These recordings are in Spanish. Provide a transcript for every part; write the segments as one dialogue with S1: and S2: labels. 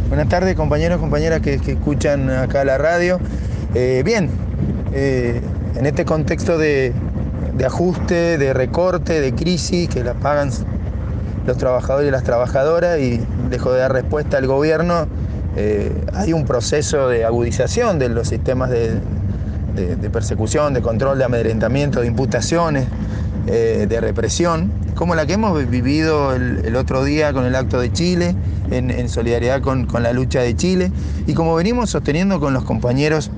S1: Buenas tardes, compañeros, compañeras que escuchan acá la radio. Bien, en este contexto de ajuste, de recorte, de crisis, que la pagan los trabajadores y las trabajadoras y dejó de dar respuesta al gobierno, hay un proceso de agudización de los sistemas de persecución, de control, de amedrentamiento, de imputaciones, de represión, como la que hemos vivido el otro día con el acto de Chile, en solidaridad con la lucha de Chile, y como venimos sosteniendo con los compañeros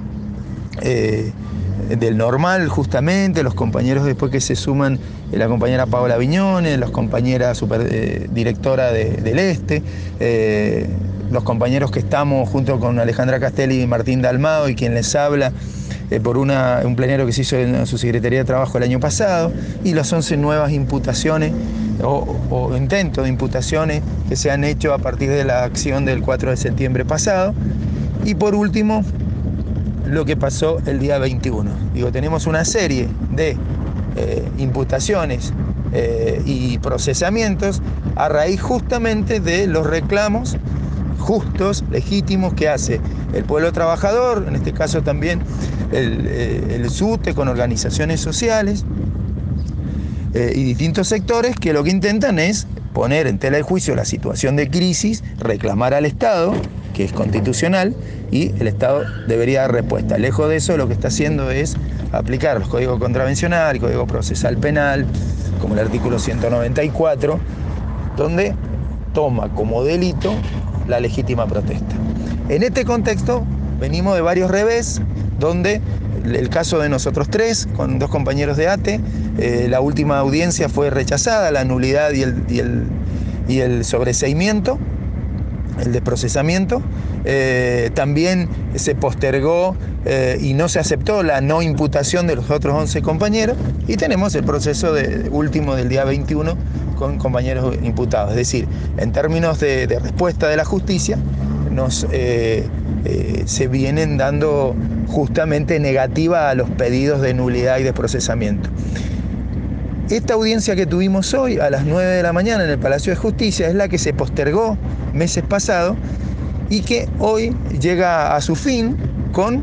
S1: del Normal, justamente, los compañeros después que se suman, la compañera Paola Viñones, las compañeras directora del Este, los compañeros que estamos junto con Alejandra Castelli y Martín Dalmado y quien les habla, por un plenario que se hizo en su Secretaría de Trabajo el año pasado, y las 11 nuevas imputaciones o intentos de imputaciones que se han hecho a partir de la acción del 4 de septiembre pasado. Y por último, lo que pasó el día 21. Tenemos una serie de imputaciones y procesamientos a raíz justamente de los reclamos justos, legítimos, que hace el pueblo trabajador, en este caso también el SUTE con organizaciones sociales y distintos sectores, que lo que intentan es poner en tela de juicio la situación de crisis, reclamar al Estado, que es constitucional, y el Estado debería dar respuesta. Lejos de eso, lo que está haciendo es aplicar los códigos contravencional, el Código Procesal Penal, como el artículo 194, donde toma como delito la legítima protesta. En este contexto venimos de varios revés, donde el caso de nosotros tres, con dos compañeros de ATE, la última audiencia fue rechazada, la nulidad y el sobreseimiento, el desprocesamiento. También se postergó y no se aceptó la no imputación de los otros 11 compañeros, y tenemos el proceso último del día 21 con compañeros imputados. Es decir, en términos de respuesta de la justicia, se vienen dando justamente negativa a los pedidos de nulidad y de procesamiento. Esta audiencia que tuvimos hoy a las 9 de la mañana en el Palacio de Justicia es la que se postergó meses pasados y que hoy llega a su fin con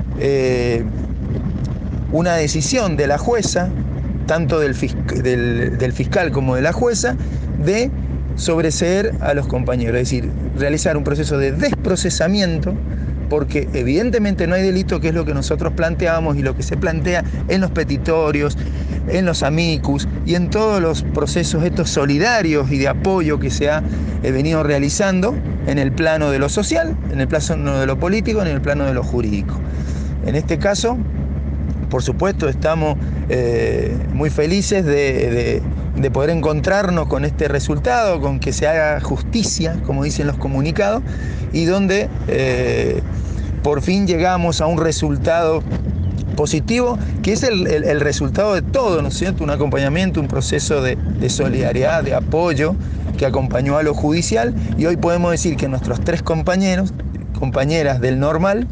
S1: una decisión de la jueza, tanto del fiscal como de la jueza, de sobreseer a los compañeros, es decir, realizar un proceso de desprocesamiento, porque evidentemente no hay delito, que es lo que nosotros planteamos y lo que se plantea en los petitorios, en los amicus y en todos los procesos estos solidarios y de apoyo que se ha venido realizando en el plano de lo social, en el plano de lo político, en el plano de lo jurídico. En este caso, por supuesto, estamos muy felices de poder encontrarnos con este resultado, con que se haga justicia, como dicen los comunicados, y donde por fin llegamos a un resultado positivo, que es el resultado de todo, ¿no es cierto? Un acompañamiento, un proceso de solidaridad, de apoyo, que acompañó a lo judicial, y hoy podemos decir que nuestros tres compañeras del Normal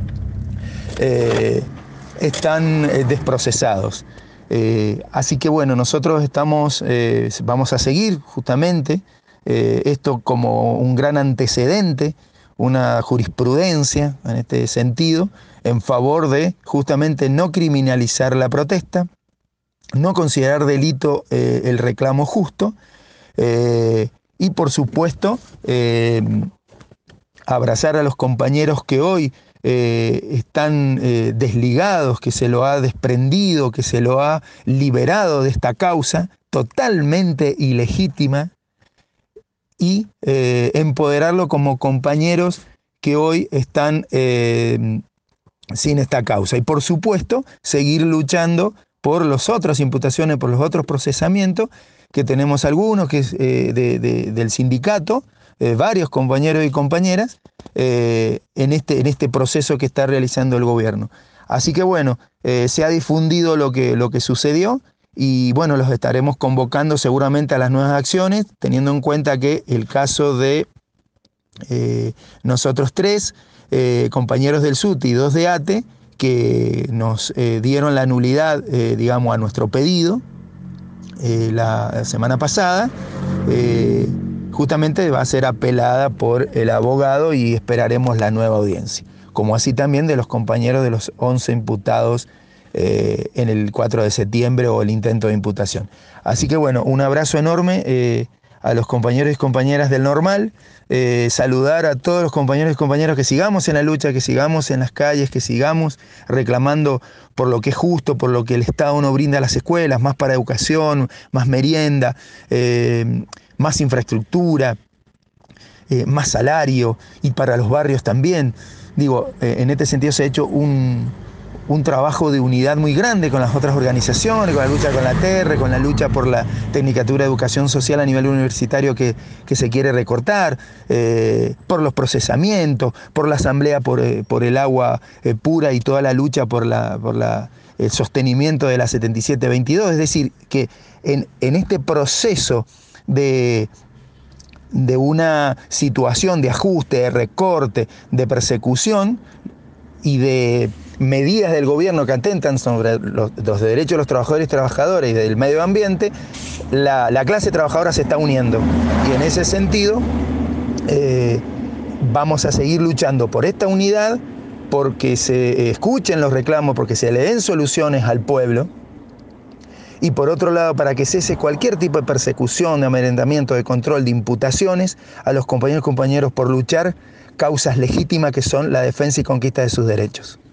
S1: están desprocesados. Así que bueno, nosotros vamos a seguir justamente esto como un gran antecedente, una jurisprudencia en este sentido, en favor de justamente no criminalizar la protesta, no considerar delito el reclamo justo, y por supuesto abrazar a los compañeros que hoy están desligados, que se lo ha desprendido, que se lo ha liberado de esta causa totalmente ilegítima, y empoderarlo como compañeros que hoy están sin esta causa. Y por supuesto, seguir luchando por las otras imputaciones, por los otros procesamientos, que tenemos algunos, que es del sindicato, varios compañeros y compañeras, en este proceso que está realizando el gobierno. Así que bueno, se ha difundido lo que sucedió, y bueno, los estaremos convocando seguramente a las nuevas acciones, teniendo en cuenta que el caso de nosotros tres, compañeros del SUT y dos de ATE, que nos dieron la nulidad, digamos, a nuestro pedido la semana pasada, justamente va a ser apelada por el abogado y esperaremos la nueva audiencia, como así también de los compañeros de los 11 imputados en el 4 de septiembre o el intento de imputación. Así que bueno, un abrazo enorme a los compañeros y compañeras del Normal, saludar a todos los compañeros y compañeras que sigamos en la lucha, que sigamos en las calles, que sigamos reclamando por lo que es justo, por lo que el Estado nos brinda a las escuelas, más para educación, más merienda, más infraestructura, más salario, y para los barrios también. Digo, en este sentido se ha hecho un trabajo de unidad muy grande con las otras organizaciones, con la lucha con la TERRE, con la lucha por la Tecnicatura de Educación Social a nivel universitario que se quiere recortar, por los procesamientos, por la asamblea por el agua pura y toda la lucha por el sostenimiento de la 7722. Es decir, que en este proceso de una situación de ajuste, de recorte, de persecución y de medidas del gobierno que atentan sobre los derechos de los trabajadores y trabajadoras y del medio ambiente, la clase trabajadora se está uniendo. Y en ese sentido vamos a seguir luchando por esta unidad, porque se escuchen los reclamos, porque se le den soluciones al pueblo. Y por otro lado, para que cese cualquier tipo de persecución, de amedrentamiento, de control, de imputaciones a los compañeros y compañeros por luchar causas legítimas que son la defensa y conquista de sus derechos.